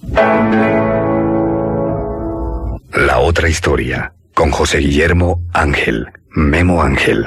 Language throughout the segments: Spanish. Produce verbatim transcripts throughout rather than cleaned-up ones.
La otra historia, con José Guillermo Ángel, Memo Ángel.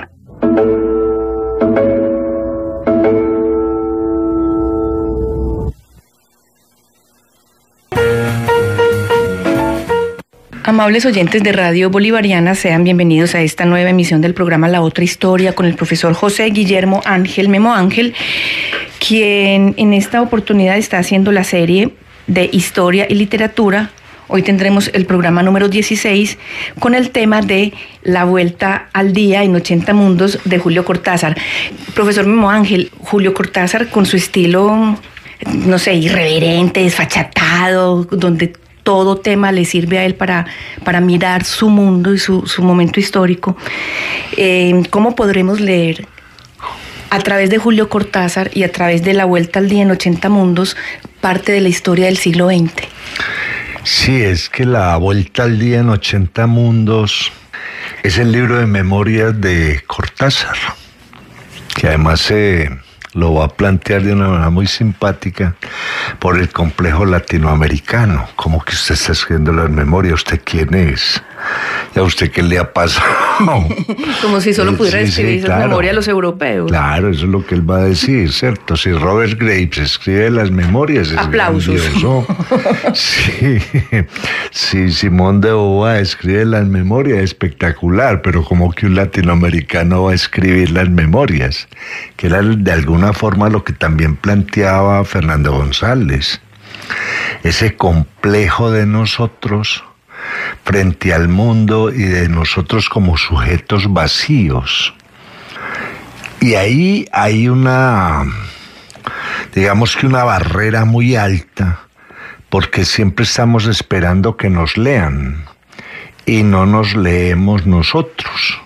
Amables oyentes de Radio Bolivariana, sean bienvenidos a esta nueva emisión del programa La Otra Historia con el profesor José Guillermo Ángel, Memo Ángel, quien en esta oportunidad está haciendo la serie de Historia y Literatura. Hoy tendremos el programa número dieciséis con el tema de La Vuelta al Día en ochenta Mundos de Julio Cortázar. Profesor Memo Ángel, Julio Cortázar con su estilo, no sé, irreverente, desfachatado, donde todo tema le sirve a él para, para mirar su mundo y su, su momento histórico. Eh, ¿Cómo podremos leer a través de Julio Cortázar y a través de La Vuelta al Día en ochenta Mundos parte de la historia del siglo veinte? Sí, es que La Vuelta al Día en ochenta Mundos es el libro de memorias de Cortázar, que además se... Eh, lo va a plantear de una manera muy simpática por el complejo latinoamericano. Como que usted está escribiendo las memorias, ¿usted quién es? ¿Y a usted qué le ha pasado? Como si solo pudiera sí, escribir sí, esas claro. memorias a los europeos. Claro, eso es lo que él va a decir, ¿cierto? Si Robert Graves escribe las memorias, es aplausos. Grandioso. Sí, si Simón de Beauvoir escribe las memorias, espectacular, pero como que un latinoamericano va a escribir las memorias, que era de alguna forma lo que también planteaba Fernando González. Ese complejo de nosotros frente al mundo y de nosotros como sujetos vacíos. Y ahí hay una, digamos que una barrera muy alta, porque siempre estamos esperando que nos lean y no nos leemos nosotros.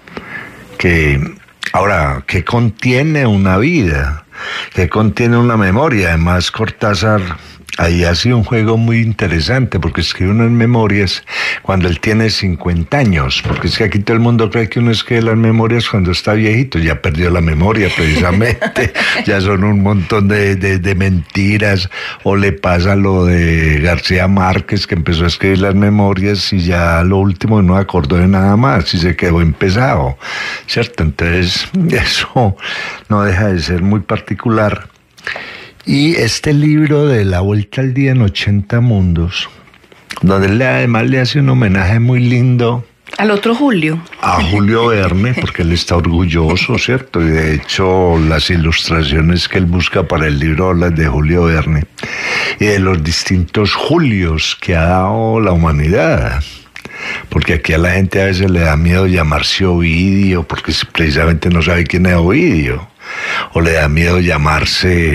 Que ahora, ¿qué contiene una vida? ¿Qué contiene una memoria? Además, Cortázar ahí hace un juego muy interesante, porque escribe unas memorias cuando él tiene cincuenta años, porque es que aquí todo el mundo cree que uno escribe las memorias cuando está viejito, ya perdió la memoria precisamente, ya son un montón de, de, de mentiras, o le pasa lo de García Márquez, que empezó a escribir las memorias y ya lo último no acordó de nada más y se quedó empezado, ¿cierto? Entonces eso no deja de ser muy particular. Y este libro de La Vuelta al Día en ochenta Mundos, donde él además le hace un homenaje muy lindo al otro Julio. A Julio Verne, porque él está orgulloso, ¿cierto? Y de hecho las ilustraciones que él busca para el libro hablan de Julio Verne y de los distintos Julios que ha dado la humanidad. Porque aquí a la gente a veces le da miedo llamarse Ovidio, porque precisamente no sabe quién es Ovidio. O le da miedo llamarse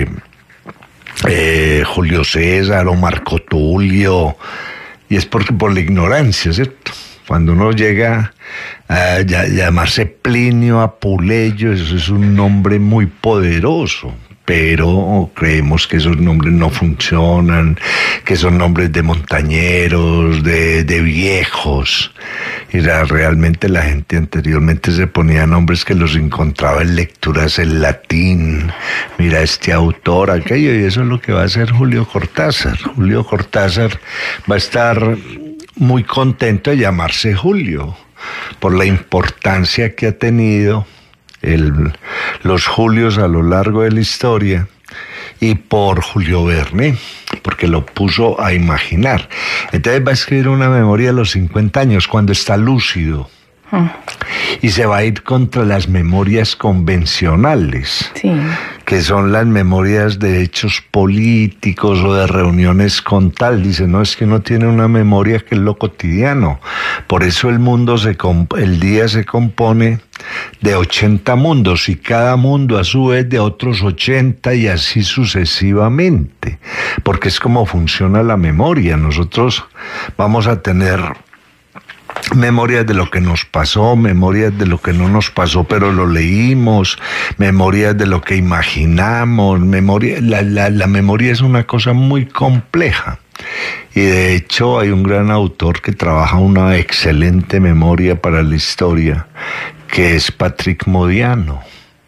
Eh, Julio César o Marco Tulio, y es porque por la ignorancia, ¿cierto? Cuando uno llega a llamarse Plinio, Apuleyo, eso es un nombre muy poderoso, pero creemos que esos nombres no funcionan, que son nombres de montañeros, de, de viejos. Y la, realmente la gente anteriormente se ponía nombres que los encontraba en lecturas en latín. Mira, este autor, aquello, y eso es lo que va a hacer Julio Cortázar. Julio Cortázar va a estar muy contento de llamarse Julio, por la importancia que ha tenido el, los Julios a lo largo de la historia, y por Julio Verne, porque lo puso a imaginar. Entonces va a escribir una memoria a los cincuenta años, cuando está lúcido, hmm. y se va a ir contra las memorias convencionales, sí. que son las memorias de hechos políticos o de reuniones con tal. Dice, no, es que uno tiene una memoria que es lo cotidiano. Por eso el mundo, se comp- el día se compone de ochenta mundos, y cada mundo a su vez de otros ochenta, y así sucesivamente, porque es como funciona la memoria. Nosotros vamos a tener memorias de lo que nos pasó, memorias de lo que no nos pasó pero lo leímos, memorias de lo que imaginamos, memoria, la, la, la memoria es una cosa muy compleja. Y de hecho hay un gran autor que trabaja una excelente memoria para la historia, que es Patrick Modiano.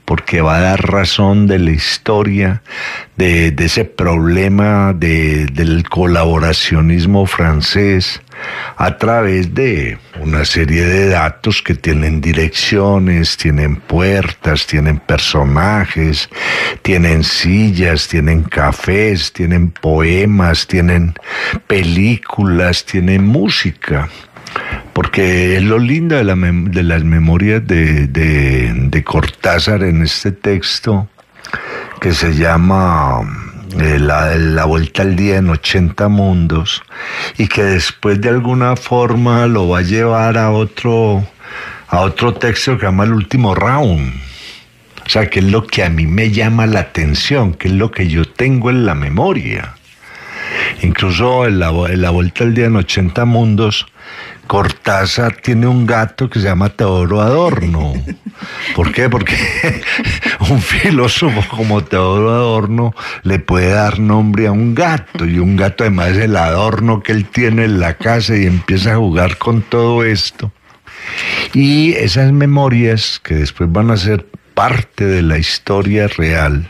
porque va a dar razón de la historia, de, de ese problema de, del colaboracionismo francés, a través de una serie de datos que tienen direcciones, tienen puertas, tienen personajes, tienen sillas, tienen cafés, tienen poemas, tienen películas, tienen música. Porque es lo lindo de, la mem- de las memorias de, de, de Cortázar en este texto, que se llama eh, la, la Vuelta al Día en ochenta mundos, y que después de alguna forma lo va a llevar a otro, a otro texto que se llama El Último Round. O sea, que es lo que a mí me llama la atención, que es lo que yo tengo en la memoria. Incluso en la, en la Vuelta al Día en ochenta mundos, Cortázar tiene un gato que se llama Teodoro Adorno. ¿Por qué? Porque un filósofo como Teodoro Adorno le puede dar nombre a un gato, y un gato además es el adorno que él tiene en la casa, y empieza a jugar con todo esto. Y esas memorias que después van a ser parte de la historia real,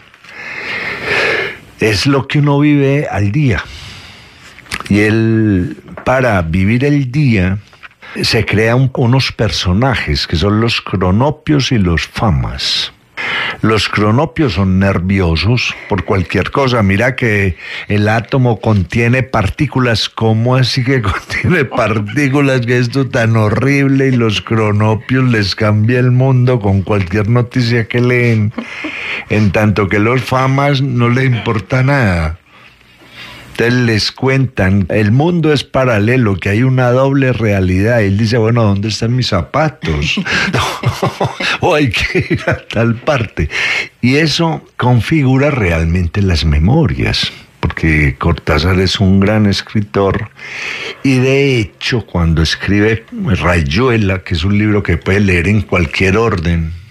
es lo que uno vive al día. Y él, para vivir el día, se crean unos personajes que son los cronopios y los famas. Los cronopios son nerviosos por cualquier cosa. Mira que el átomo contiene partículas. ¿Cómo así que contiene partículas? Que esto tan horrible, y los cronopios les cambia el mundo con cualquier noticia que leen. En tanto que los famas no les importa nada. Entonces les cuentan, el mundo es paralelo, que hay una doble realidad. Y él dice, bueno, ¿dónde están mis zapatos? O hay que ir a tal parte. Y eso configura realmente las memorias, porque Cortázar es un gran escritor, y de hecho cuando escribe Rayuela, que es un libro que puede leer en cualquier orden,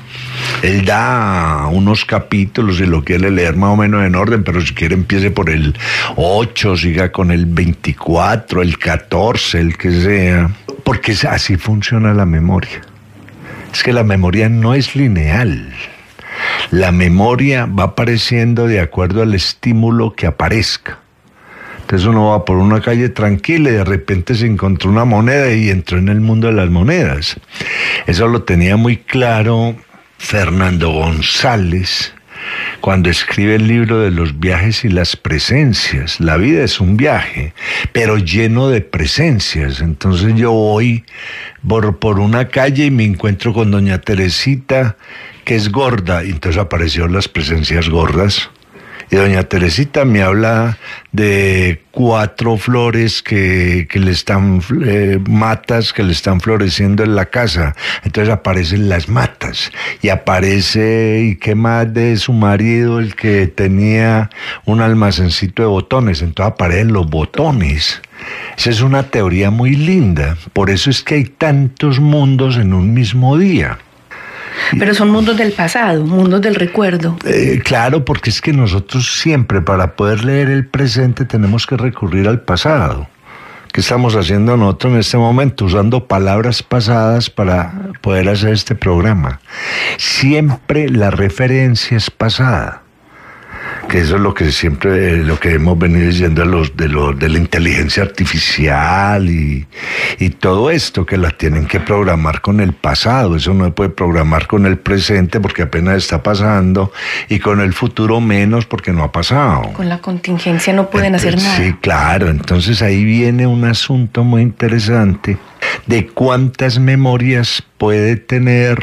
él da unos capítulos y lo quiere leer más o menos en orden, pero si quiere empiece por el ocho, siga con el veinticuatro, el catorce, el que sea, porque así funciona la memoria. Es que la memoria no es lineal. La memoria va apareciendo de acuerdo al estímulo que aparezca. Entonces uno va por una calle tranquila y de repente se encontró una moneda y entró en el mundo de las monedas. Eso lo tenía muy claro Fernando González cuando escribe el libro de los viajes y las presencias. La vida es un viaje, pero lleno de presencias. Entonces yo voy por, por una calle y me encuentro con doña Teresita, que es gorda, y entonces aparecieron las presencias gordas. Y doña Teresita me habla de cuatro flores que, que le están, eh, matas que le están floreciendo en la casa. Entonces aparecen las matas. Y aparece, ¿y qué más? De su marido, el que tenía un almacencito de botones. Entonces aparecen los botones. Esa es una teoría muy linda. Por eso es que hay tantos mundos en un mismo día. Pero son mundos del pasado, mundos del recuerdo. Eh, claro, porque es que nosotros siempre, para poder leer el presente, tenemos que recurrir al pasado. ¿Qué estamos haciendo nosotros en este momento? Usando palabras pasadas para poder hacer este programa. Siempre la referencia es pasada. Que eso es lo que siempre, lo que hemos venido diciendo de, los, de, los, de la inteligencia artificial y, y todo esto, que la tienen que programar con el pasado. Eso no se puede programar con el presente porque apenas está pasando, y con el futuro menos porque no ha pasado. Con la contingencia no pueden hacer nada. Sí, claro. Entonces ahí viene un asunto muy interesante de cuántas memorias puede tener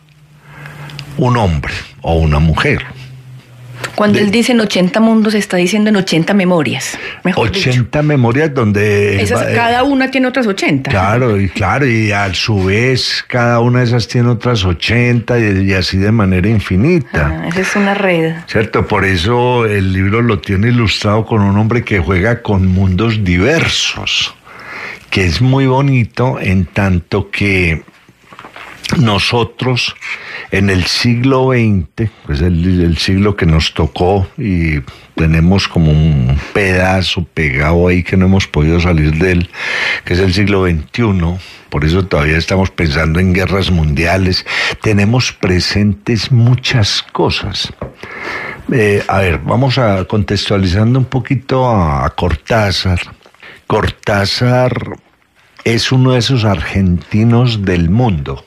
un hombre o una mujer. Cuando de, él dice en ochenta mundos, está diciendo en ochenta memorias. Mejor ochenta dicho. Memorias donde... Esas, eh, cada una tiene otras ochenta. Claro, y claro, y a su vez cada una de esas tiene otras ochenta, y, y así de manera infinita. Ah, esa es una red. Cierto, por eso el libro lo tiene ilustrado con un hombre que juega con mundos diversos, que es muy bonito en tanto que nosotros En el siglo veinte, pues el, el siglo que nos tocó, y tenemos como un pedazo pegado ahí que no hemos podido salir de él, que es el siglo veintiuno, por eso todavía estamos pensando en guerras mundiales, tenemos presentes muchas cosas. Eh, a ver, vamos a contextualizando un poquito a, a Cortázar. Cortázar es uno de esos argentinos del mundo.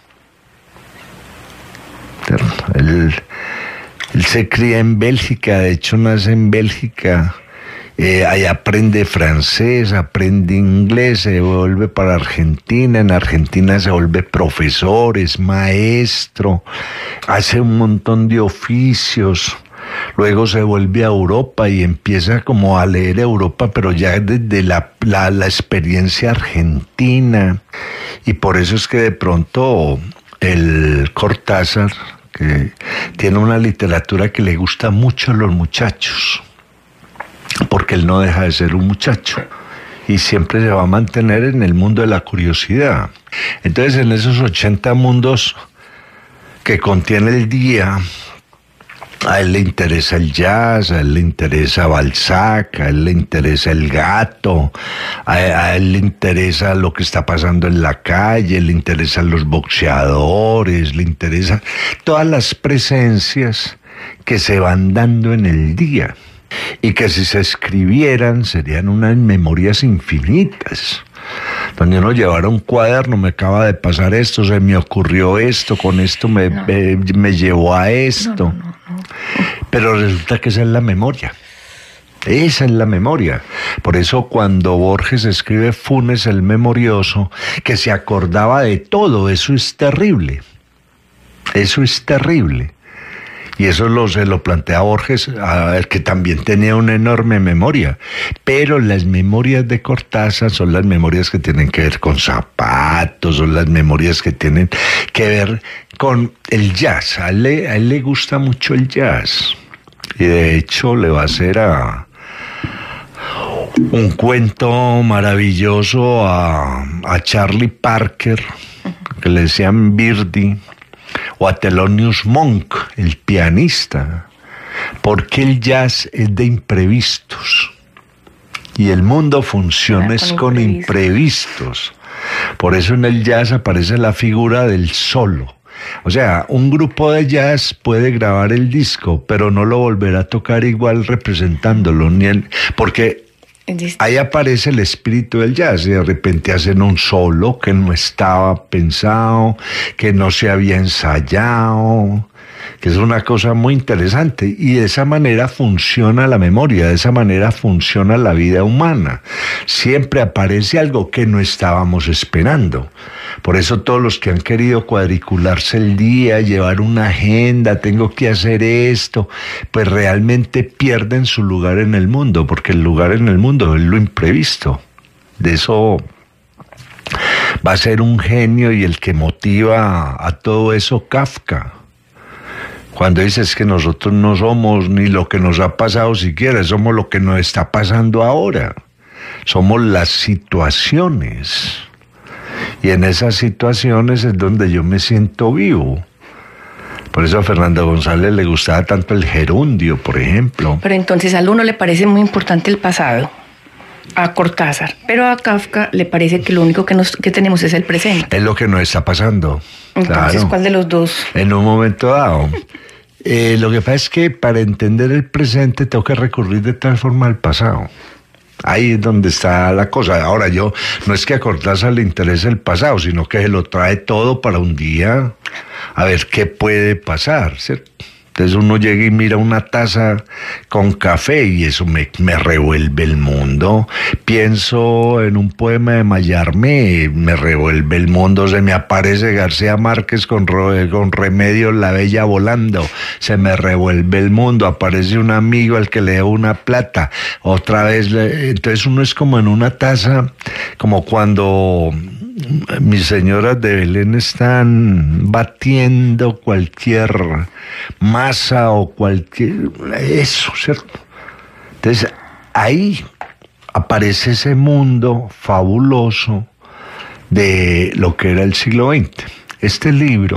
Él, él se cría en Bélgica, de hecho nace en Bélgica, eh, ahí aprende francés, aprende inglés, se vuelve para Argentina, en Argentina se vuelve profesor, es maestro, hace un montón de oficios. Luego se vuelve a Europa y empieza como a leer Europa, pero ya desde la, la, la experiencia argentina. Y por eso es que de pronto el Cortázar, que tiene una literatura que le gusta mucho a los muchachos, porque él no deja de ser un muchacho y siempre se va a mantener en el mundo de la curiosidad. Entonces, en esos ochenta mundos que contiene el día, a él le interesa el jazz, a él le interesa Balzac, a él le interesa el gato, a, a él le interesa lo que está pasando en la calle, le interesan los boxeadores, le interesan todas las presencias que se van dando en el día y que si se escribieran serían unas memorias infinitas. Donde uno llevara un cuaderno, me acaba de pasar esto, se me ocurrió esto, con esto me, no. me, me llevó a esto. No, no, no, no. Pero resulta que esa es la memoria. Esa es la memoria. Por eso cuando Borges escribe Funes el Memorioso, que se acordaba de todo, eso es terrible. Eso es terrible. Y eso lo, se lo plantea Borges, a, que también tenía una enorme memoria. Pero las memorias de Cortázar son las memorias que tienen que ver con zapatos, son las memorias que tienen que ver con el jazz. A él le, a él le gusta mucho el jazz. Y de hecho le va a hacer a un cuento maravilloso a, a Charlie Parker, que le decían Birdie, o a Thelonious Monk, el pianista, porque el jazz es de imprevistos y el mundo funciona ah, es con imprevistos. Por eso en el jazz aparece la figura del solo. O sea, un grupo de jazz puede grabar el disco, pero no lo volverá a tocar igual representándolo, ni el, porque ahí aparece el espíritu del jazz y de repente hacen un solo que no estaba pensado, que no se había ensayado, que es una cosa muy interesante. Y de esa manera funciona la memoria, de esa manera funciona la vida humana. Siempre aparece algo que no estábamos esperando. Por eso todos los que han querido cuadricularse el día, llevar una agenda, tengo que hacer esto, pues realmente pierden su lugar en el mundo, porque el lugar en el mundo es lo imprevisto. De eso va a ser un genio y el que motiva a todo eso Kafka. Cuando dices que nosotros no somos ni lo que nos ha pasado siquiera, somos lo que nos está pasando ahora. Somos las situaciones. Y en esas situaciones es donde yo me siento vivo. Por eso a Fernando González le gustaba tanto el gerundio, por ejemplo. Pero entonces al uno le parece muy importante el pasado, a Cortázar, pero a Kafka le parece que lo único que, nos, que tenemos es el presente. Es lo que nos está pasando. Entonces, claro. ¿Cuál de los dos? En un momento dado. Eh, lo que pasa es que para entender el presente tengo que recurrir de tal forma al pasado. Ahí es donde está la cosa. Ahora yo, no es que a Cortázar le interese el pasado, sino que se lo trae todo para un día a ver qué puede pasar, ¿cierto? Entonces uno llega y mira una taza con café y eso me, me revuelve el mundo. Pienso en un poema de Mallarmé, me revuelve el mundo. Se me aparece García Márquez con, con Remedios la Bella volando, se me revuelve el mundo. Aparece un amigo al que le debo una plata, otra vez. Entonces uno es como en una taza, como cuando mis señoras de Belén están batiendo cualquier masa o cualquier... eso, ¿cierto? Entonces, ahí aparece ese mundo fabuloso de lo que era el siglo veinte. Este libro,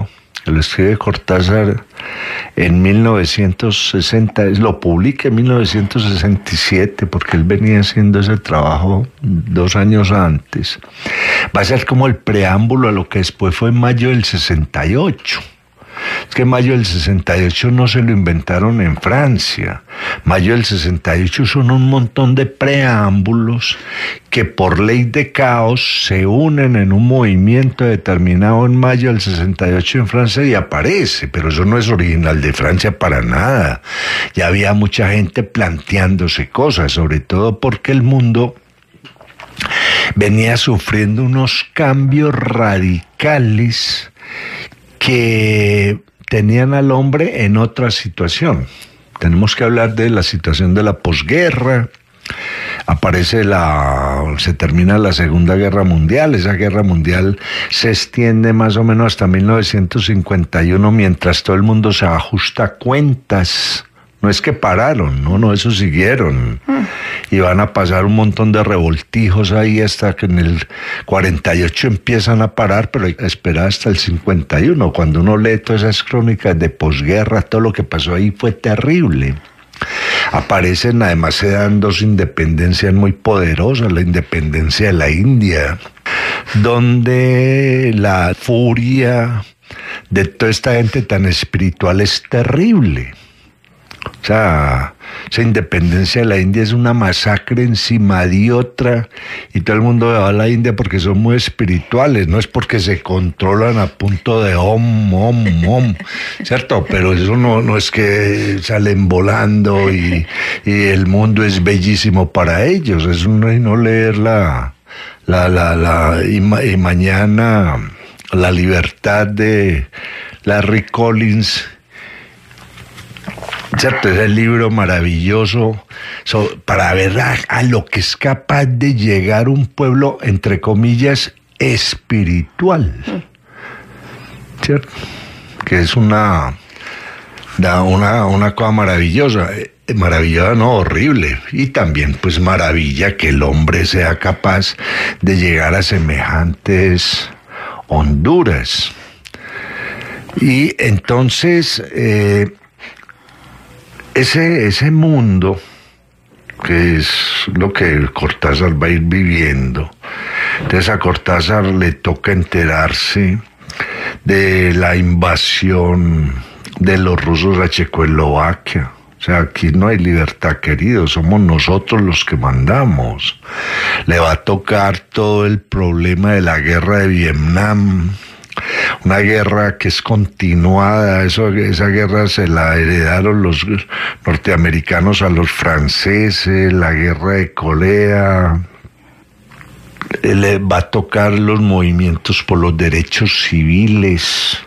lo escribe Cortázar en mil novecientos sesenta, lo publica en mil novecientos sesenta y siete, porque él venía haciendo ese trabajo dos años antes. Va a ser como el preámbulo a lo que después fue en mayo del sesenta y ocho. Es que mayo del sesenta y ocho no se lo inventaron en Francia. Mayo del sesenta y ocho son un montón de preámbulos que por ley de caos se unen en un movimiento determinado en mayo del sesenta y ocho en Francia y aparece, pero eso no es original de Francia para nada. Ya había mucha gente planteándose cosas, sobre todo porque el mundo venía sufriendo unos cambios radicales que tenían al hombre en otra situación. Tenemos que hablar de la situación de la posguerra. Aparece la, se termina la Segunda Guerra Mundial. Esa guerra mundial se extiende más o menos hasta mil novecientos cincuenta y uno, mientras todo el mundo se ajusta cuentas. No es que pararon, no, no, eso siguieron. Mm. Y van a pasar un montón de revoltijos ahí hasta que en el cuarenta y ocho empiezan a parar, pero hay que esperar hasta el cincuenta y uno. Cuando uno lee todas esas crónicas de posguerra, todo lo que pasó ahí fue terrible. Aparecen, además se dan dos independencias muy poderosas, la independencia de la India, donde la furia de toda esta gente tan espiritual es terrible. O sea, esa independencia de la India es una masacre encima de otra, y todo el mundo va a la India porque son muy espirituales, no es porque se controlan a punto de om, om, om, ¿cierto? Pero eso no, no es que salen volando y, y el mundo es bellísimo para ellos, es un no leer la, la, la, la y, ma, y mañana La libertad de Larry Collins, ¿cierto? Es el libro maravilloso so, para ver a, a lo que es capaz de llegar un pueblo, entre comillas, espiritual, ¿cierto? Que es una, una, una cosa maravillosa, maravillosa, no, horrible, y también pues maravilla que el hombre sea capaz de llegar a semejantes honduras. Y entonces eh, ese, ese mundo, que es lo que Cortázar va a ir viviendo, entonces a Cortázar le toca enterarse de la invasión de los rusos a Checoslovaquia. O sea, aquí no hay libertad, querido, somos nosotros los que mandamos. Le va a tocar todo el problema de la guerra de Vietnam, una guerra que es continuada. Eso, esa guerra se la heredaron los norteamericanos a los franceses, la guerra de Corea. Le va a tocar los movimientos por los derechos civiles.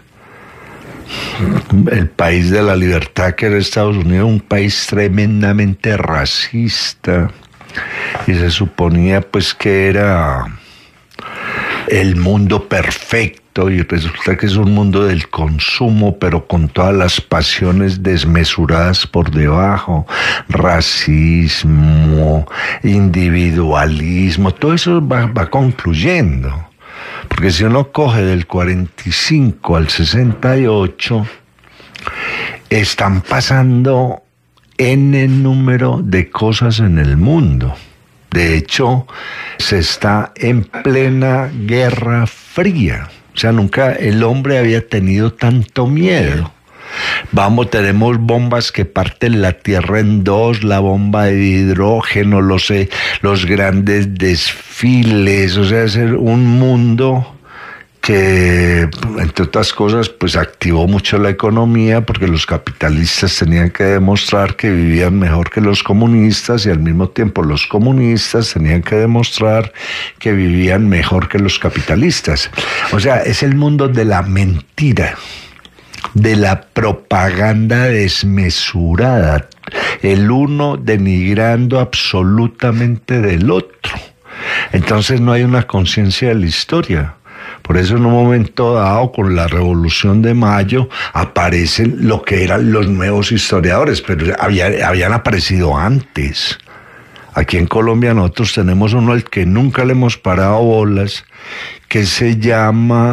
El país de la libertad, que era Estados Unidos, un país tremendamente racista, y se suponía pues que era el mundo perfecto, y resulta que es un mundo del consumo, pero con todas las pasiones desmesuradas por debajo, racismo, individualismo, todo eso va, va concluyendo. Porque si uno coge del cuarenta y cinco al sesenta y ocho, están pasando N número de cosas en el mundo. De hecho, se está en plena Guerra Fría. O sea, nunca el hombre había tenido tanto miedo. Vamos, tenemos bombas que parten la Tierra en dos, la bomba de hidrógeno, los, eh, los grandes desfiles, o sea, es un mundo que, entre otras cosas, pues activó mucho la economía, porque los capitalistas tenían que demostrar que vivían mejor que los comunistas, y al mismo tiempo los comunistas tenían que demostrar que vivían mejor que los capitalistas. O sea, es el mundo de la mentira, de la propaganda desmesurada, el uno denigrando absolutamente del otro. Entonces no hay una conciencia de la historia. Por eso en un momento dado, con la Revolución de Mayo, aparecen lo que eran los nuevos historiadores, pero había, habían aparecido antes. Aquí en Colombia nosotros tenemos uno al que nunca le hemos parado bolas, que se llama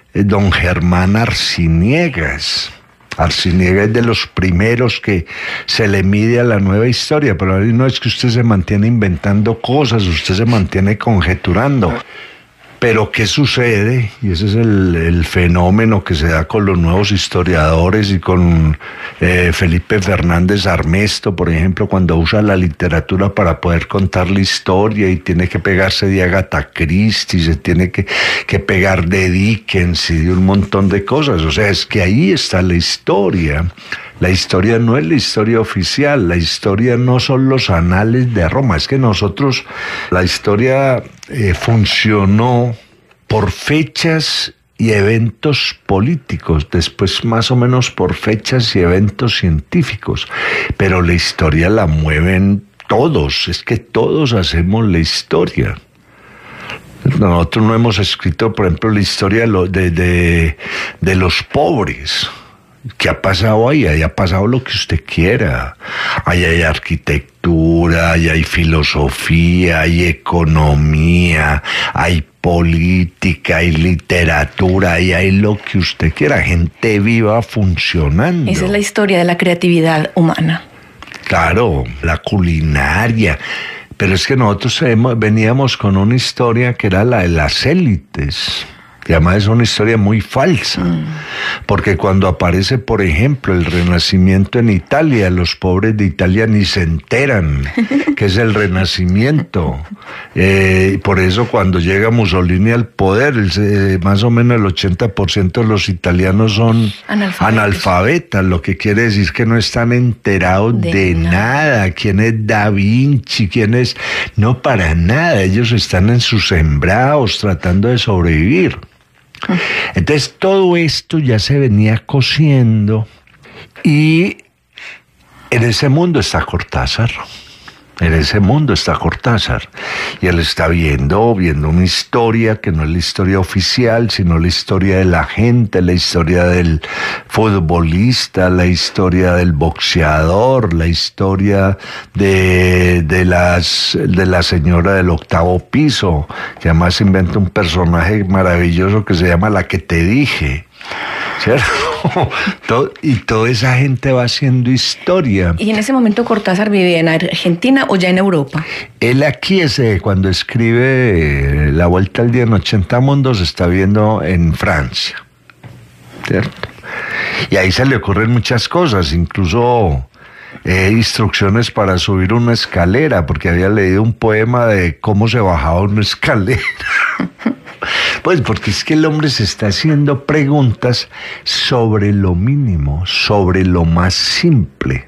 eh, don Germán Arciniegas. Arciniegas es de los primeros que se le mide a la nueva historia, pero no es que usted se mantiene inventando cosas, usted se mantiene conjeturando. Pero ¿qué sucede? Y ese es el, el fenómeno que se da con los nuevos historiadores y con eh, Felipe Fernández Armesto, por ejemplo, cuando usa la literatura para poder contar la historia y tiene que pegarse de Agatha Christie, se tiene que, que pegar de Dickens y de un montón de cosas. O sea, es que ahí está la historia. La historia no es la historia oficial, la historia no son los anales de Roma, es que nosotros, la historia eh, funcionó por fechas y eventos políticos, después más o menos por fechas y eventos científicos, pero la historia la mueven todos, es que todos hacemos la historia. Nosotros no hemos escrito, por ejemplo, la historia de, de, de los pobres. ¿Qué ha pasado ahí? Ahí ha pasado lo que usted quiera. Ahí hay arquitectura, ahí hay filosofía, hay economía, hay política, hay literatura, ahí hay lo que usted quiera. Gente viva funcionando. Esa es la historia de la creatividad humana. Claro, la culinaria. Pero es que nosotros veníamos con una historia que era la de las élites. Y además es una historia muy falsa, mm. porque cuando aparece, por ejemplo, el Renacimiento en Italia, los pobres de Italia ni se enteran que es el Renacimiento. Eh, por eso cuando llega Mussolini al poder, el, más o menos el ochenta por ciento de los italianos son analfabetas, lo que quiere decir que no están enterados de, de nada. nada. ¿Quién es Da Vinci? ¿Quién es? No, para nada. Ellos están en sus sembrados tratando de sobrevivir. Entonces todo esto ya se venía cociendo y en ese mundo está Cortázar. En ese mundo está Cortázar y él está viendo, viendo una historia que no es la historia oficial, sino la historia de la gente, la historia del futbolista, la historia del boxeador, la historia de, de, las, de la señora del octavo piso, que además inventa un personaje maravilloso que se llama La que te dije. ¿Cierto? Todo, y toda esa gente va haciendo historia. ¿Y en ese momento Cortázar vivía en Argentina o ya en Europa? Él aquí, ese, cuando escribe La Vuelta al Día en ochenta Mundos, está viendo en Francia, ¿cierto? Y ahí se le ocurren muchas cosas, incluso eh, instrucciones para subir una escalera, porque había leído un poema de cómo se bajaba una escalera. Pues porque es que el hombre se está haciendo preguntas sobre lo mínimo, sobre lo más simple.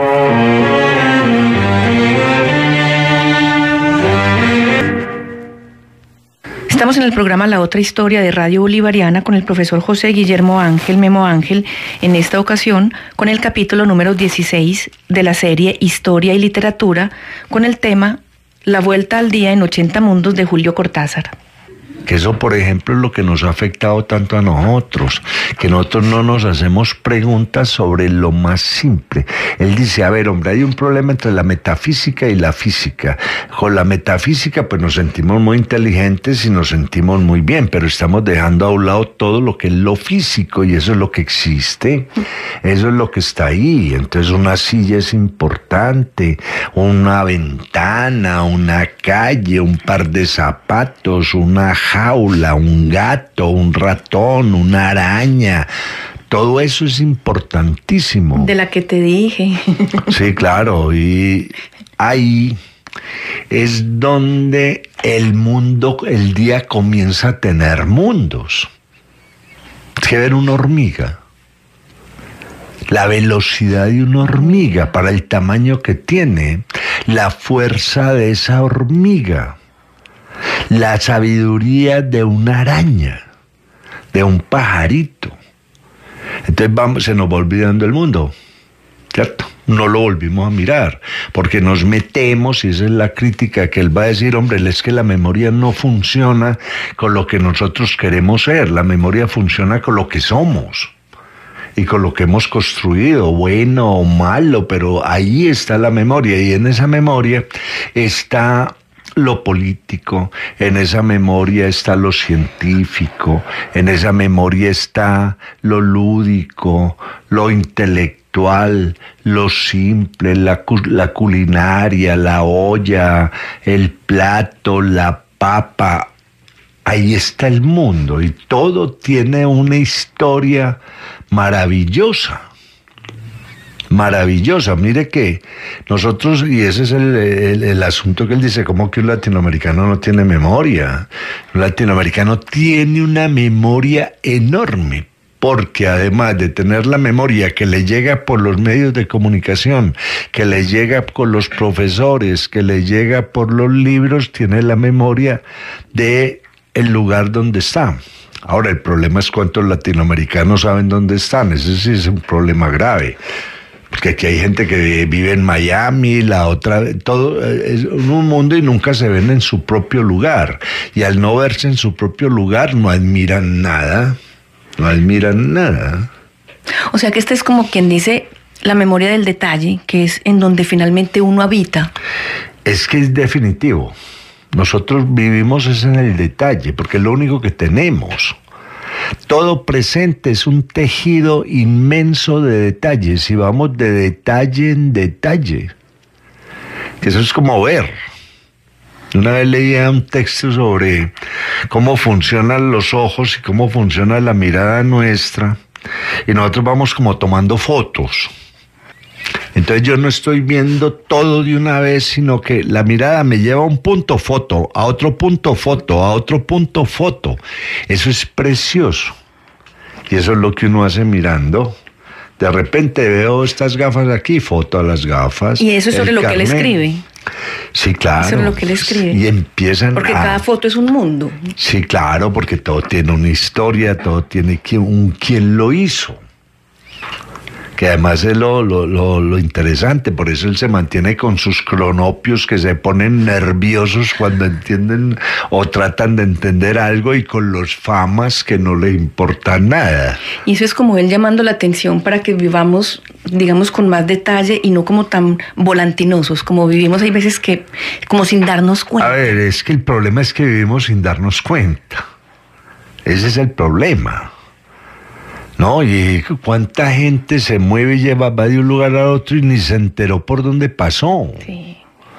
Estamos en el programa La Otra Historia de Radio Bolivariana con el profesor José Guillermo Ángel, Memo Ángel, en esta ocasión con el capítulo número dieciséis de la serie Historia y Literatura, con el tema La Vuelta al Día en ochenta Mundos de Julio Cortázar. Que eso, por ejemplo, es lo que nos ha afectado tanto a nosotros, que nosotros no nos hacemos preguntas sobre lo más simple. Él dice, a ver, hombre, hay un problema entre la metafísica y la física. Con la metafísica, pues nos sentimos muy inteligentes y nos sentimos muy bien, pero estamos dejando a un lado todo lo que es lo físico, y eso es lo que existe, eso es lo que está ahí. Entonces una silla es importante, una ventana, una calle, un par de zapatos, una jaula, un gato, un ratón, una araña. Todo eso es importantísimo. De la que te dije. Sí, claro. Y ahí es donde el mundo, el día comienza a tener mundos. Es que ver una hormiga. La velocidad de una hormiga para el tamaño que tiene, la fuerza de esa hormiga, la sabiduría de una araña, de un pajarito. Entonces vamos, se nos va olvidando el mundo, ¿cierto? No lo volvimos a mirar, porque nos metemos, y esa es la crítica que él va a decir, hombre, es que la memoria no funciona con lo que nosotros queremos ser, la memoria funciona con lo que somos y con lo que hemos construido, bueno o malo, pero ahí está la memoria, y en esa memoria está lo político, en esa memoria está lo científico, en esa memoria está lo lúdico, lo intelectual, lo simple, la, la culinaria, la olla, el plato, la papa. Ahí está el mundo y todo tiene una historia maravillosa. Maravillosa. Mire que nosotros, y ese es el, el, el asunto que él dice, como que un latinoamericano no tiene memoria. Un latinoamericano tiene una memoria enorme, porque además de tener la memoria que le llega por los medios de comunicación, que le llega con los profesores, que le llega por los libros, tiene la memoria de el lugar donde está. Ahora, el problema es cuántos latinoamericanos saben dónde están. Ese sí es un problema grave. Porque aquí hay gente que vive en Miami, la otra, todo es un mundo y nunca se ven en su propio lugar. Y al no verse en su propio lugar, no admiran nada, no admiran nada. O sea que este es como quien dice la memoria del detalle, que es en donde finalmente uno habita. Es que es definitivo. Nosotros vivimos es en el detalle, porque es lo único que tenemos. Todo presente es un tejido inmenso de detalles y vamos de detalle en detalle. Que eso es como ver. Una vez leía un texto sobre cómo funcionan los ojos y cómo funciona la mirada nuestra y nosotros vamos como tomando fotos. Entonces yo no estoy viendo todo de una vez, sino que la mirada me lleva a un punto foto, a otro punto foto, a otro punto foto. Eso es precioso. Y eso es lo que uno hace mirando. De repente veo estas gafas aquí, foto a las gafas. Y eso es sobre lo que él escribe. Sí, claro. Eso es lo que él escribe. Y empiezan Porque a... cada foto es un mundo. Sí, claro, porque todo tiene una historia, todo tiene un quién lo hizo. Que además es lo, lo, lo, lo interesante, por eso él se mantiene con sus cronopios que se ponen nerviosos cuando entienden o tratan de entender algo y con los famas que no le importa nada. Y eso es como él llamando la atención para que vivamos, digamos, con más detalle y no como tan volantinosos, como vivimos hay veces que, como sin darnos cuenta. A ver, es que el problema es que vivimos sin darnos cuenta. Ese es el problema. No, y cuánta gente se mueve y lleva, va de un lugar a otro y ni se enteró por dónde pasó. Sí.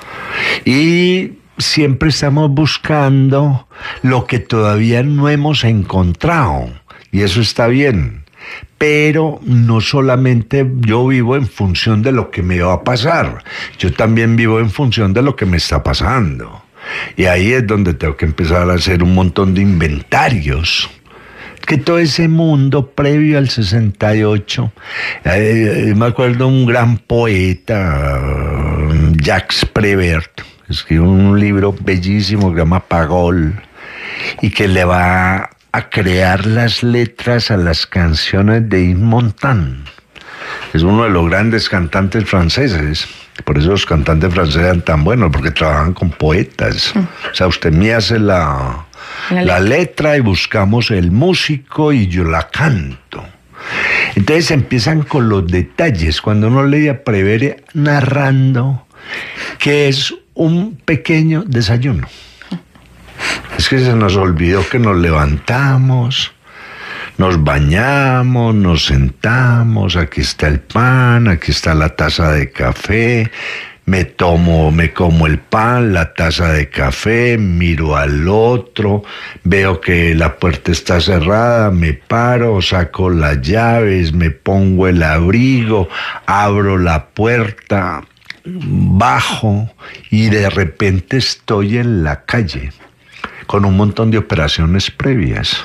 Y siempre estamos buscando lo que todavía no hemos encontrado. Y eso está bien. Pero no solamente yo vivo en función de lo que me va a pasar. Yo también vivo en función de lo que me está pasando. Y ahí es donde tengo que empezar a hacer un montón de inventarios. Que todo ese mundo previo al sesenta y ocho, eh, me acuerdo un gran poeta, Jacques Prévert, que escribió un libro bellísimo que se llama Pagol, y que le va a crear las letras a las canciones de Yves Montand. Es uno de los grandes cantantes franceses. Por eso los cantantes franceses eran tan buenos, porque trabajan con poetas. Mm. O sea, usted me hace la... La letra. la letra y buscamos el músico y yo la canto. Entonces empiezan con los detalles. Cuando uno lee a Prévert narrando que es un pequeño desayuno. Es que se nos olvidó que nos levantamos, nos bañamos, nos sentamos, aquí está el pan, aquí está la taza de café. Me tomo, me como el pan, la taza de café, miro al otro, veo que la puerta está cerrada, me paro, saco las llaves, me pongo el abrigo, abro la puerta, bajo y de repente estoy en la calle con un montón de operaciones previas.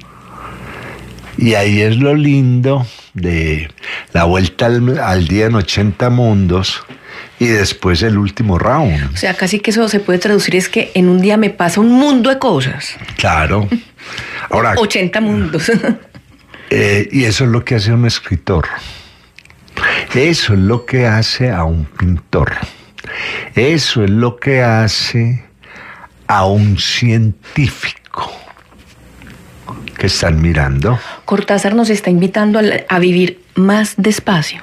Y ahí es lo lindo de la vuelta al, al día en ochenta mundos. Y después el último round. O sea, casi que eso se puede traducir es que en un día me pasa un mundo de cosas. Claro. Ahora, ochenta mundos. Eh, y eso es lo que hace un escritor. Eso es lo que hace a un pintor. Eso es lo que hace a un científico que están mirando. Cortázar nos está invitando a, a vivir más despacio.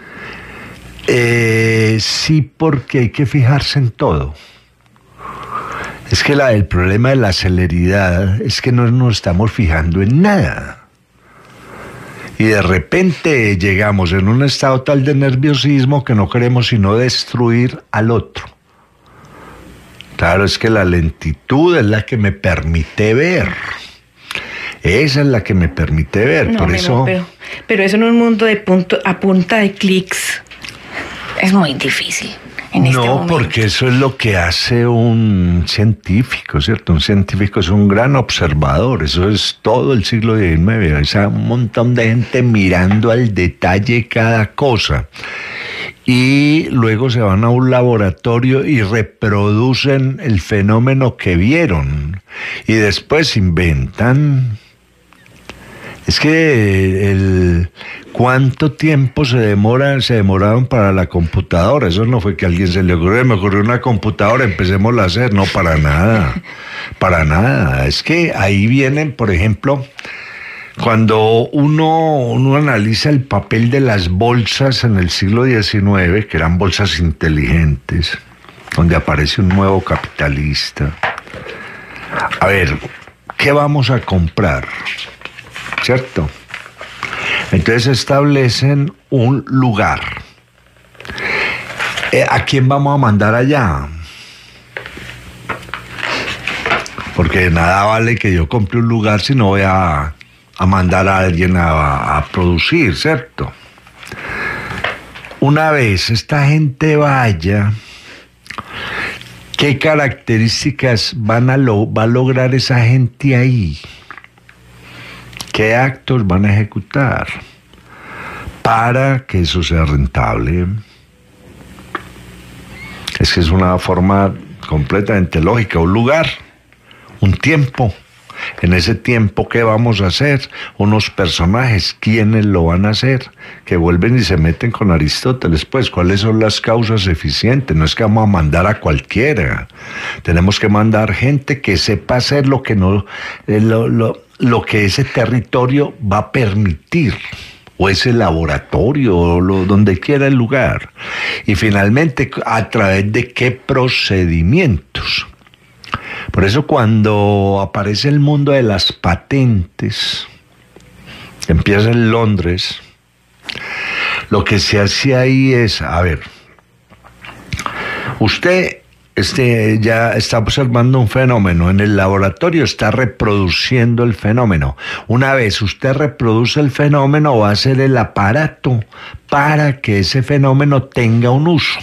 Eh, sí, porque hay que fijarse en todo. Es que la, el problema de la celeridad es que no nos estamos fijando en nada. Y de repente llegamos en un estado tal de nerviosismo que no queremos sino destruir al otro. Claro, es que la lentitud es la que me permite ver. Esa es la que me permite ver. No, Por Memo, eso... pero, pero eso en un mundo de punto, a punta de clics es muy difícil. En este no, momento. Porque eso es lo que hace un científico, ¿cierto? Un científico es un gran observador, eso es todo el siglo diecinueve, hay un montón de gente mirando al detalle cada cosa. Y luego se van a un laboratorio y reproducen el fenómeno que vieron. Y después inventan... Es que el cuánto tiempo se demora, se demoraron para la computadora. Eso no fue que a alguien se le ocurrió, me ocurrió una computadora, empecemos a hacer. No, para nada, para nada. Es que ahí vienen, por ejemplo, cuando uno, uno analiza el papel de las bolsas en el siglo diecinueve, que eran bolsas inteligentes, donde aparece un nuevo capitalista. A ver, ¿qué vamos a comprar? ¿Cierto? Entonces establecen un lugar. Eh, ¿A quién vamos a mandar allá? Porque nada vale que yo compre un lugar si no voy a, a mandar a alguien a, a producir, ¿cierto? Una vez esta gente vaya, ¿qué características van a lo, va a lograr esa gente ahí? ¿Qué actos van a ejecutar para que eso sea rentable? Es que es una forma completamente lógica. Un lugar, un tiempo. En ese tiempo, ¿qué vamos a hacer? Unos personajes, ¿quiénes lo van a hacer? Que vuelven y se meten con Aristóteles. Pues, ¿cuáles son las causas eficientes? No es que vamos a mandar a cualquiera. Tenemos que mandar gente que sepa hacer lo que no... Eh, lo, lo, lo que ese territorio va a permitir, o ese laboratorio, o lo, donde quiera el lugar. Y finalmente, ¿a través de qué procedimientos? Por eso cuando aparece el mundo de las patentes, empieza en Londres, lo que se hace ahí es, a ver, usted... Este ya está observando un fenómeno, en el laboratorio está reproduciendo el fenómeno. Una vez usted reproduce el fenómeno, va a ser el aparato para que ese fenómeno tenga un uso.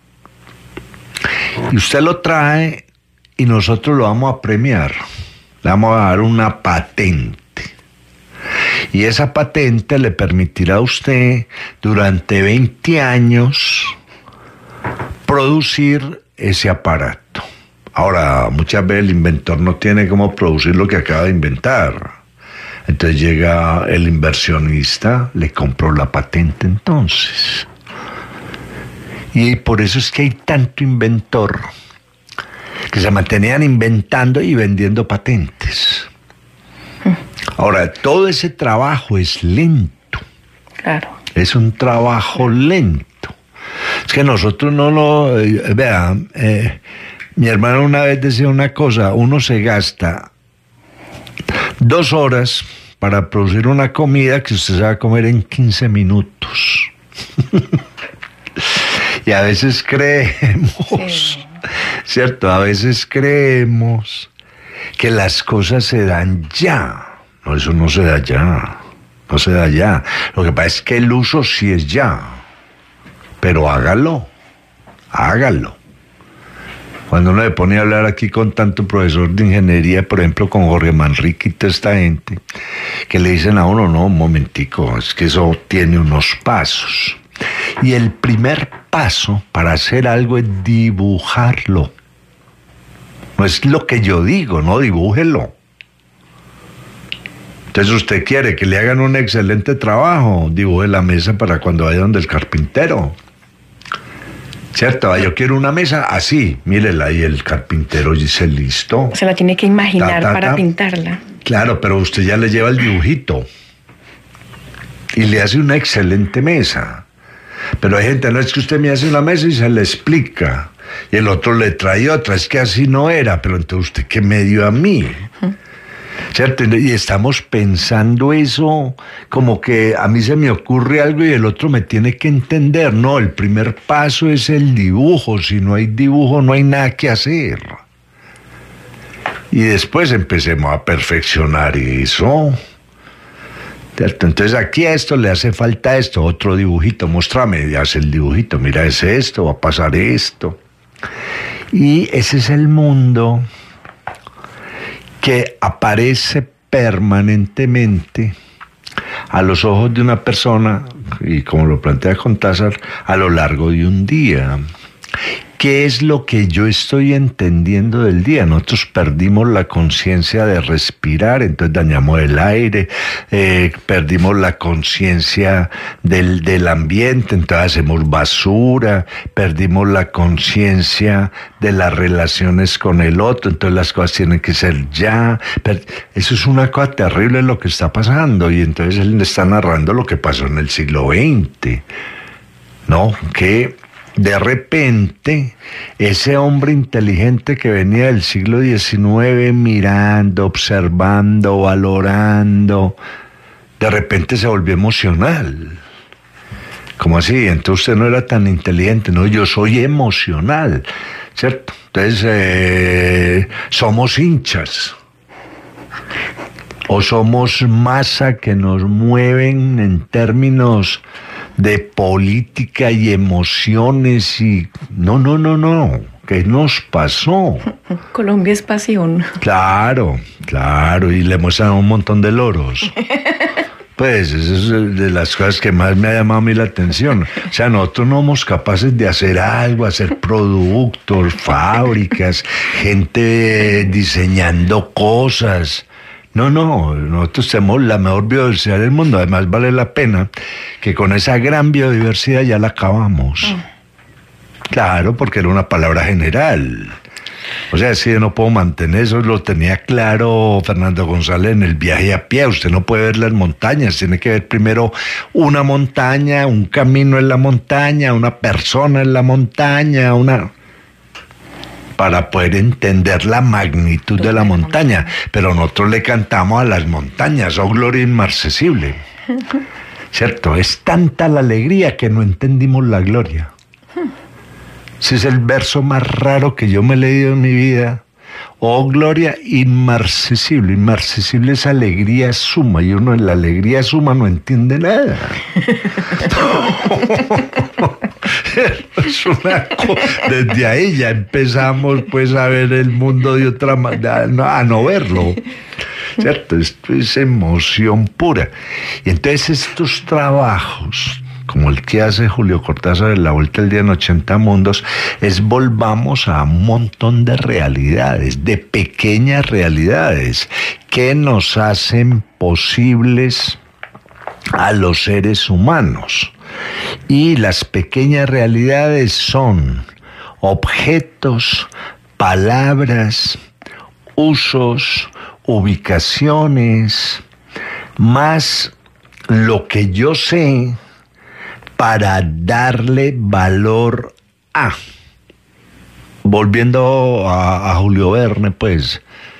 Y usted lo trae y nosotros lo vamos a premiar. Le vamos a dar una patente. Y esa patente le permitirá a usted durante veinte años producir ese aparato. Ahora, muchas veces el inventor no tiene cómo producir lo que acaba de inventar. Entonces llega el inversionista, le compró la patente entonces. Y por eso es que hay tanto inventor que se mantenían inventando y vendiendo patentes. Ahora, todo ese trabajo es lento. Claro. Es un trabajo lento. Es que nosotros no lo... Eh, vea, eh, mi hermano una vez decía una cosa, uno se gasta dos horas para producir una comida que usted se va a comer en quince minutos. Y a veces creemos, sí. ¿Cierto? A veces creemos que las cosas se dan ya. No, eso no se da ya. No se da ya. Lo que pasa es que el uso sí es ya. Pero hágalo, hágalo. Cuando uno le pone a hablar aquí con tanto profesor de ingeniería, por ejemplo, con Jorge Manrique y toda esta gente, que le dicen a uno, no, un momentico, es que eso tiene unos pasos. Y el primer paso para hacer algo es dibujarlo. No es lo que yo digo, no, dibújelo. Entonces usted quiere que le hagan un excelente trabajo, dibuje la mesa para cuando vaya donde el carpintero. ¿Cierto? Yo quiero una mesa así, mírela, y el carpintero dice listo. Se la tiene que imaginar ta, ta, para ta. pintarla. Claro, pero usted ya le lleva el dibujito y le hace una excelente mesa. Pero hay gente, no es que usted me hace una mesa y se le explica. Y el otro le trae otra, es que así no era, pero entonces usted qué me dio a mí. ¿Cierto? Y estamos pensando eso como que a mí se me ocurre algo y el otro me tiene que entender. No, el primer paso es el dibujo. Si no hay dibujo, no hay nada que hacer. Y después empecemos a perfeccionar eso. ¿Cierto? Entonces aquí a esto le hace falta esto, otro dibujito, muéstrame, y hace el dibujito, mira, es esto, va a pasar esto. Y ese es el mundo que aparece permanentemente a los ojos de una persona, y como lo plantea Cortázar, a lo largo de un día. ¿Qué es lo que yo estoy entendiendo del día? Nosotros perdimos la conciencia de respirar, entonces dañamos el aire, eh, perdimos la conciencia del, del ambiente, entonces hacemos basura, perdimos la conciencia de las relaciones con el otro, entonces las cosas tienen que ser ya. Eso es una cosa terrible lo que está pasando, y entonces él está narrando lo que pasó en el siglo veinte, ¿no? Que de repente, ese hombre inteligente que venía del siglo diecinueve mirando, observando, valorando, de repente se volvió emocional. ¿Cómo así? Entonces usted no era tan inteligente. No, yo soy emocional, ¿cierto? Entonces, eh, somos hinchas. O somos masa que nos mueven en términos de política y emociones y... No, no, no, no. ¿Qué nos pasó? Colombia es pasión. Claro, claro. Y le hemos dado un montón de loros. Pues eso es de las cosas que más me ha llamado a mí la atención. O sea, nosotros no somos capaces de hacer algo, hacer productos, fábricas, gente diseñando cosas. No, no, nosotros tenemos la mejor biodiversidad del mundo. Además vale la pena que con esa gran biodiversidad ya la acabamos. Mm. Claro, porque era una palabra general. O sea, si yo no puedo mantener eso, lo tenía claro Fernando González en el viaje a pie. Usted no puede ver las montañas, tiene que ver primero una montaña, un camino en la montaña, una persona en la montaña, una... para poder entender la magnitud de la montaña. Pero nosotros le cantamos a las montañas, oh gloria inmarcesible. ¿Cierto? Es tanta la alegría que no entendimos la gloria. Ese es el verso más raro que yo me he leído en mi vida. Oh gloria inmarcesible. Inmarcesible es alegría suma, y uno en la alegría suma no entiende nada. Es una co- Desde ahí ya empezamos pues a ver el mundo de otra manera, a no verlo, ¿cierto? Esto es emoción pura. Y entonces estos trabajos, como el que hace Julio Cortázar en La Vuelta al Día en ochenta Mundos, es volvamos a un montón de realidades, de pequeñas realidades, que nos hacen posibles a los seres humanos. Y las pequeñas realidades son objetos, palabras, usos, ubicaciones, más lo que yo sé para darle valor a. Volviendo a, a Julio Verne, pues,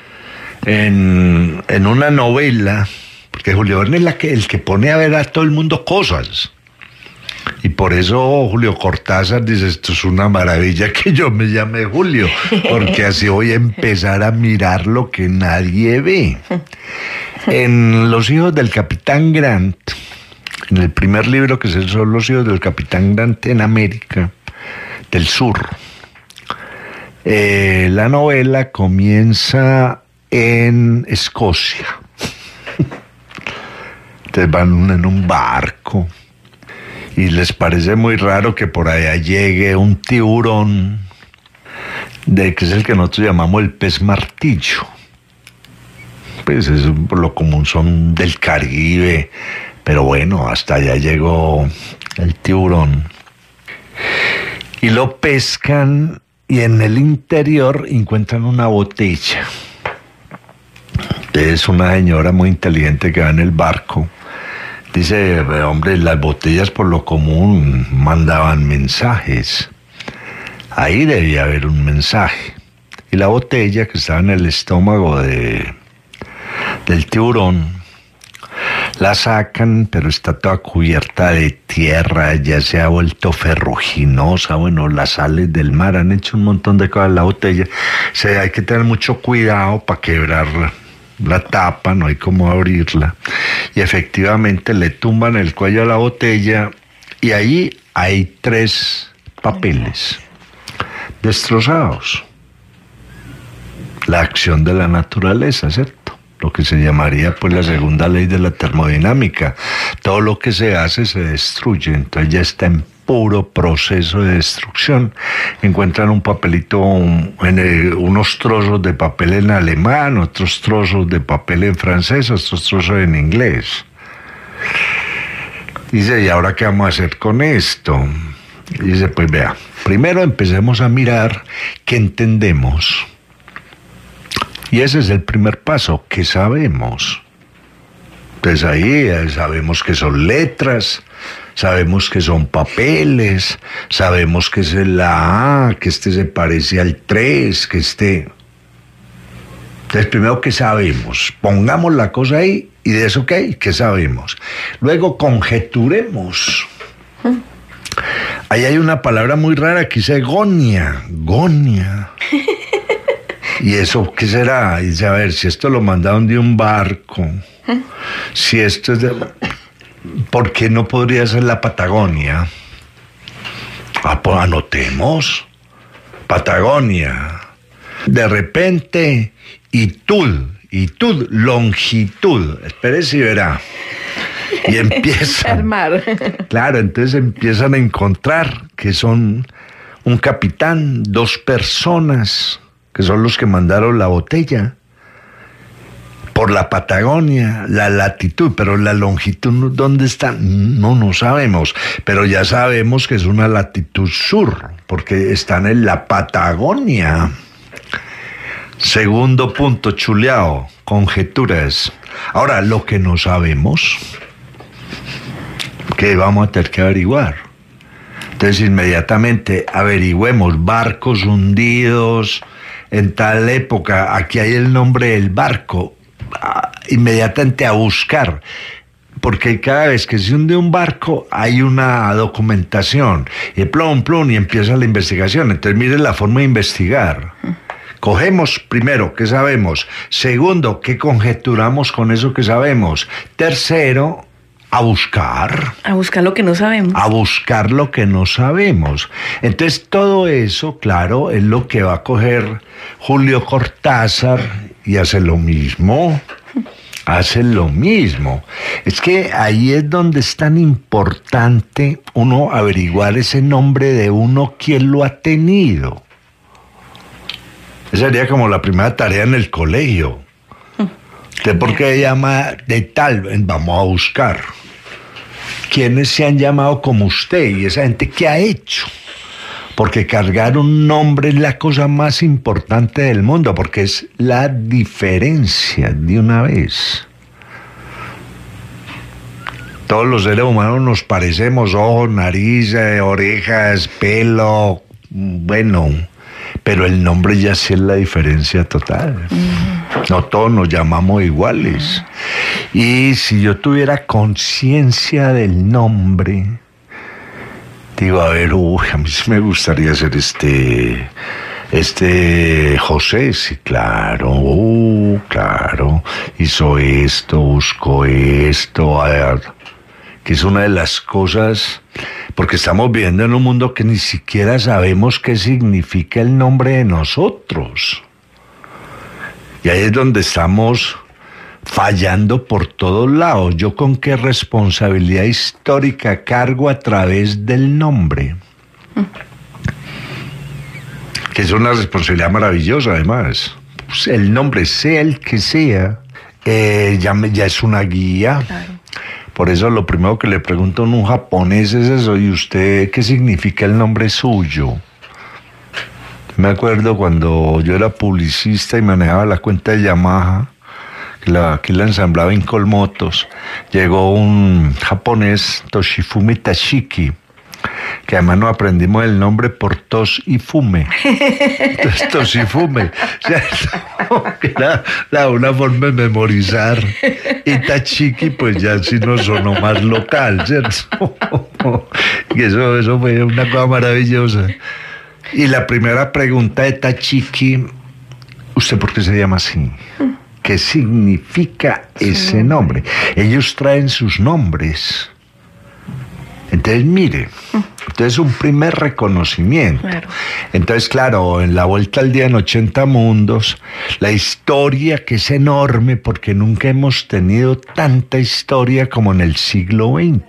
en, en una novela, porque Julio Verne es la que, el que pone a ver a todo el mundo cosas. Y por eso Julio Cortázar dice, esto es una maravilla que yo me llame Julio, porque así voy a empezar a mirar lo que nadie ve. En Los hijos del Capitán Grant, en el primer libro que son Los hijos del Capitán Grant en América del Sur, eh, la novela comienza en Escocia. Entonces van en un barco y les parece muy raro que por allá llegue un tiburón, de que es el que nosotros llamamos el pez martillo. Pues es por lo común son del Caribe, pero bueno, hasta allá llegó el tiburón. Y lo pescan y en el interior encuentran una botella. Es una señora muy inteligente que va en el barco. Dice, hombre, las botellas por lo común mandaban mensajes. Ahí debía haber un mensaje. Y la botella que estaba en el estómago de, del tiburón, la sacan, pero está toda cubierta de tierra, ya se ha vuelto ferruginosa, bueno, las sales del mar han hecho un montón de cosas. La botella, o sea, hay que tener mucho cuidado para quebrarla. La tapa, no hay cómo abrirla. Y efectivamente le tumban el cuello a la botella y ahí hay tres papeles destrozados. La acción de la naturaleza, ¿cierto? Lo que se llamaría pues la segunda ley de la termodinámica. Todo lo que se hace se destruye, entonces ya está en puro proceso de destrucción. Encuentran un papelito, un, en el, unos trozos de papel en alemán, otros trozos de papel en francés, otros trozos en inglés. Dice, ¿y ahora qué vamos a hacer con esto? Y dice, pues vea, primero empecemos a mirar qué entendemos. Y ese es el primer paso, ¿qué sabemos? Entonces ahí sabemos que son letras, sabemos que son papeles, sabemos que es la A, que este se parece al tres, que este... Entonces primero, ¿qué sabemos? Pongamos la cosa ahí y de eso, ¿qué? ¿Qué sabemos? Luego conjeturemos. Ahí hay una palabra muy rara que dice gonia, gonia. ¿Y eso qué será? Y dice, a ver, si esto lo mandaron de un barco, si esto es de... ¿Por qué no podría ser la Patagonia? Ah, pues anotemos. Patagonia. De repente, itud, itud, longitud. Espérese y verá. Y empiezan... Armar. Claro, entonces empiezan a encontrar que son un capitán, dos personas, que son los que mandaron la botella por la Patagonia, la latitud, pero la longitud, ¿dónde está? No, no sabemos, pero ya sabemos que es una latitud sur, porque están en la Patagonia. Segundo punto, chuleado, conjeturas. Ahora, lo que no sabemos, que vamos a tener que averiguar. Entonces, inmediatamente averigüemos barcos hundidos en tal época, aquí hay el nombre del barco, inmediatamente a buscar, porque cada vez que se hunde un barco hay una documentación, y plum, plum, y empieza la investigación. Entonces miren la forma de investigar. Cogemos primero, ¿qué sabemos? Segundo, ¿qué conjeturamos con eso que sabemos? Tercero, a buscar. A buscar lo que no sabemos. A buscar lo que no sabemos. Entonces todo eso, claro, es lo que va a coger Julio Cortázar y hace lo mismo. Hace lo mismo. Es que ahí es donde es tan importante uno averiguar ese nombre de uno, quién lo ha tenido. Esa sería como la primera tarea en el colegio. ¿De por qué llama de tal? Vamos a buscar. ¿Quiénes se han llamado como usted? Y esa gente, ¿qué ha hecho? Porque cargar un nombre es la cosa más importante del mundo, porque es la diferencia de una vez. Todos los seres humanos nos parecemos, ojos, nariz, orejas, pelo, bueno, pero el nombre ya sí es la diferencia total. Mm. No todos nos llamamos iguales. Mm. Y si yo tuviera conciencia del nombre, digo, a ver, uy, a mí sí me gustaría ser este, este José, sí, claro, uh, claro, hizo esto, buscó esto, a ver, que es una de las cosas, porque estamos viviendo en un mundo que ni siquiera sabemos qué significa el nombre de nosotros. Y ahí es donde estamos fallando por todos lados. ¿Yo con qué responsabilidad histórica cargo a través del nombre? Mm. Que es una responsabilidad maravillosa, además. Pues el nombre, sea el que sea, eh, ya, me, ya es una guía. Claro. Por eso lo primero que le pregunto a un japonés es eso: ¿y usted qué significa el nombre suyo? Me acuerdo cuando yo era publicista y manejaba la cuenta de Yamaha, que la, que la ensamblaba en Colmotos, llegó un japonés, Toshifumi Tashiki, que además no aprendimos el nombre por tos y fume. Entonces, tos y fume. O sea, era la, una forma de memorizar. Itachiqui, pues ya sí nos sonó más local, ¿cierto? Y eso, eso fue una cosa maravillosa. Y la primera pregunta de Itachiqui, ¿usted por qué se llama así? ¿Qué significa ese nombre? Ellos traen sus nombres. Entonces, mire, entonces un primer reconocimiento. Claro. Entonces, claro, en la vuelta al día en ochenta mundos, la historia que es enorme, porque nunca hemos tenido tanta historia como en el siglo veinte,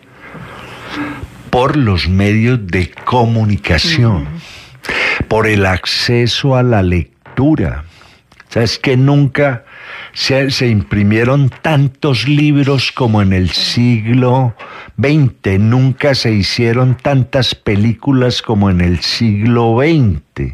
por los medios de comunicación, mm. por el acceso a la lectura. O sea, es que nunca se, se imprimieron tantos libros como en el siglo veinte, nunca se hicieron tantas películas como en el siglo veinte.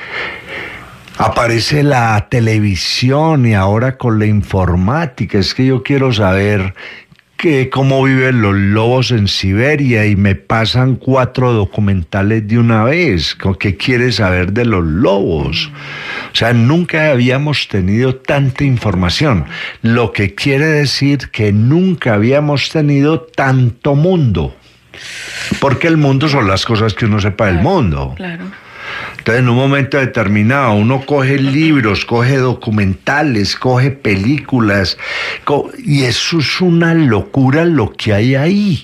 Aparece la televisión y ahora con la informática. Es que yo quiero saber que cómo viven los lobos en Siberia y me pasan cuatro documentales de una vez. ¿Qué quieres saber de los lobos? O sea, nunca habíamos tenido tanta información, lo que quiere decir que nunca habíamos tenido tanto mundo, porque el mundo son las cosas que uno sepa del mundo. Claro. Entonces, en un momento determinado, uno coge libros, coge documentales, coge películas, co- y eso es una locura lo que hay ahí.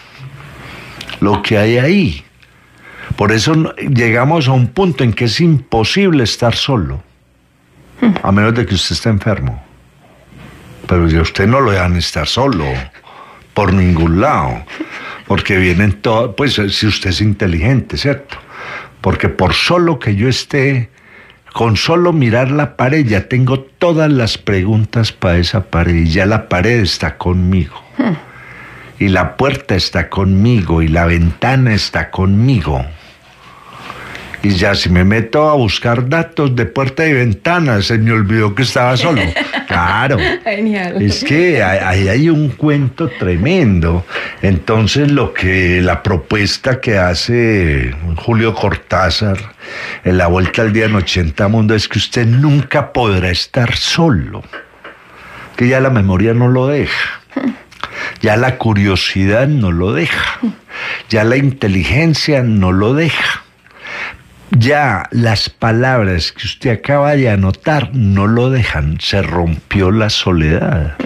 Lo que hay ahí. Por eso llegamos a un punto en que es imposible estar solo, a menos de que usted esté enfermo. Pero ya usted no lo dejan estar solo, por ningún lado, porque vienen todos, pues si usted es inteligente, ¿cierto? Porque por solo que yo esté, con solo mirar la pared, ya tengo todas las preguntas para esa pared, y ya la pared está conmigo. Hmm. Y la puerta está conmigo, y la ventana está conmigo. Y ya si me meto a buscar datos de puerta y ventana, se me olvidó que estaba solo. Claro. Genial. Es que ahí hay un cuento tremendo. Entonces, lo que la propuesta que hace Julio Cortázar en La Vuelta al Día en ochenta Mundos es que usted nunca podrá estar solo. Que ya la memoria no lo deja. Ya la curiosidad no lo deja. Ya la inteligencia no lo deja. Ya las palabras que usted acaba de anotar no lo dejan, se rompió la soledad.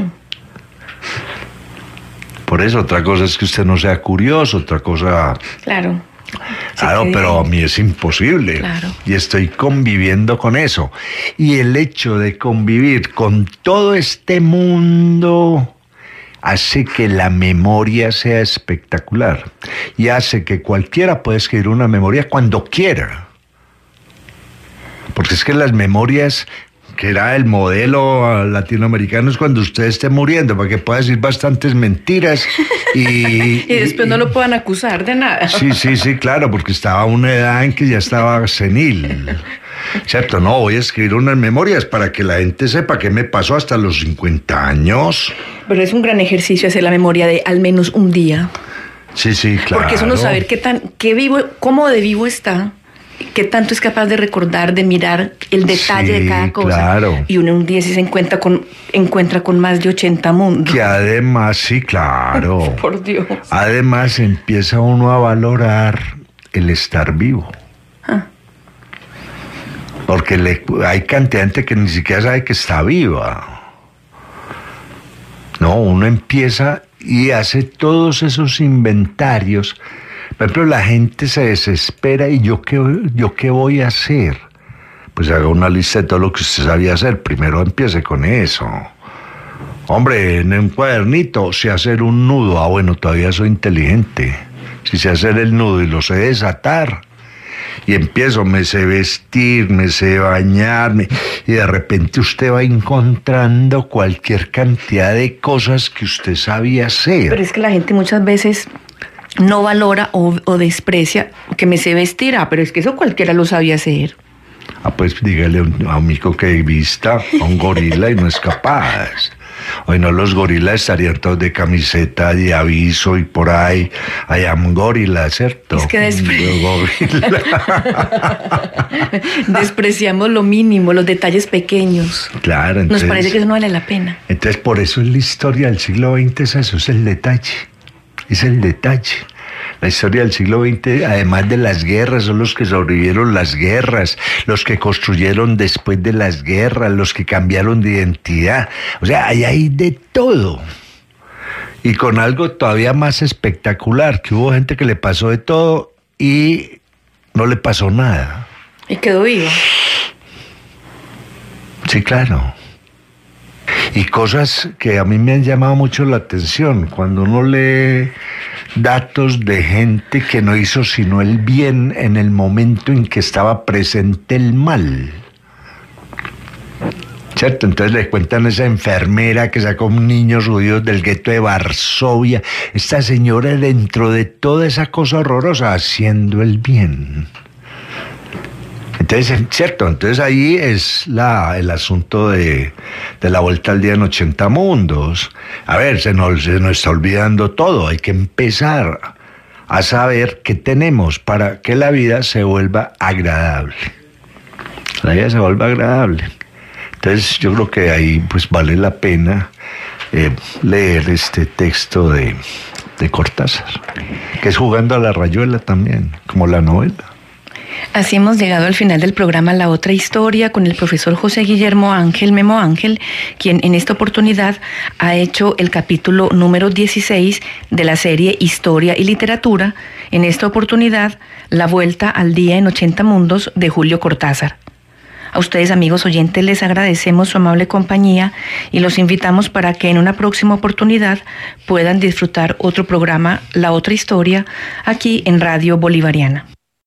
Por eso otra cosa es que usted no sea curioso, otra cosa... Claro. Claro, sí, pero a mí es imposible. Claro. Y estoy conviviendo con eso. Y el hecho de convivir con todo este mundo hace que la memoria sea espectacular. Y hace que cualquiera pueda escribir una memoria cuando quiera. Porque es que las memorias, que era el modelo latinoamericano, es cuando usted esté muriendo, para que pueda decir bastantes mentiras y... y después y, no lo puedan acusar de nada. Sí, sí, sí, claro, porque estaba a una edad en que ya estaba senil. ¿Cierto? No, voy a escribir unas memorias para que la gente sepa qué me pasó hasta los cincuenta años. Pero es un gran ejercicio hacer la memoria de al menos un día. Sí, sí, claro. Porque eso no saber qué tan, qué vivo, cómo de vivo está, qué tanto es capaz de recordar, de mirar el detalle sí, de cada cosa. Claro. Y uno en un día sí se encuentra con, encuentra con más de ochenta mundos. Que además, sí, claro. Por Dios. Además empieza uno a valorar el estar vivo. Ah. Porque le, hay cantidad de gente que ni siquiera sabe que está viva. No, uno empieza y hace todos esos inventarios. Por ejemplo, la gente se desespera y ¿yo qué, yo qué voy a hacer? Pues haga una lista de todo lo que usted sabía hacer. Primero empiece con eso. Hombre, en un cuadernito, sé hacer un nudo. Ah, bueno, todavía soy inteligente. Si sé hacer el nudo y lo sé desatar. Y empiezo, me sé vestir, me sé bañarme. Y de repente usted va encontrando cualquier cantidad de cosas que usted sabía hacer. Pero es que la gente muchas veces no valora o, o desprecia que me sé vestir. Ah, pero es que eso cualquiera lo sabía hacer. Ah, pues dígale a un amigo que vista a un gorila y no es capaz. Hoy no, los gorilas estarían todos de camiseta de aviso y por ahí, I am gorila, ¿cierto? Es que despre... despreciamos lo mínimo, los detalles pequeños. Claro, entonces... Nos parece que eso no vale la pena. Entonces, por eso es la historia del siglo veinte, es eso, es el detalle, es el detalle. La historia del siglo veinte, además de las guerras, son los que sobrevivieron las guerras, los que construyeron después de las guerras, los que cambiaron de identidad. O sea, ahí hay de todo. Y con algo todavía más espectacular, que hubo gente que le pasó de todo y no le pasó nada. Y quedó vivo. Sí, claro. Y cosas que a mí me han llamado mucho la atención, cuando uno lee datos de gente que no hizo sino el bien en el momento en que estaba presente el mal. ¿Cierto? Entonces le cuentan a esa enfermera que sacó niños judíos del gueto de Varsovia. Esta señora, dentro de toda esa cosa horrorosa, haciendo el bien. Entonces, cierto, entonces ahí es la, el asunto de, de la vuelta al día en ochenta mundos. A ver, se nos, se nos está olvidando todo, hay que empezar a saber qué tenemos para que la vida se vuelva agradable. La vida se vuelva agradable. Entonces yo creo que ahí pues vale la pena eh, leer este texto de, de Cortázar, que es Jugando a la rayuela también, como la novela. Así hemos llegado al final del programa La Otra Historia con el profesor José Guillermo Ángel, Memo Ángel, quien en esta oportunidad ha hecho el capítulo número dieciséis de la serie Historia y Literatura, en esta oportunidad La Vuelta al Día en ochenta mundos de Julio Cortázar. A ustedes, amigos oyentes, les agradecemos su amable compañía y los invitamos para que en una próxima oportunidad puedan disfrutar otro programa, La Otra Historia, aquí en Radio Bolivariana.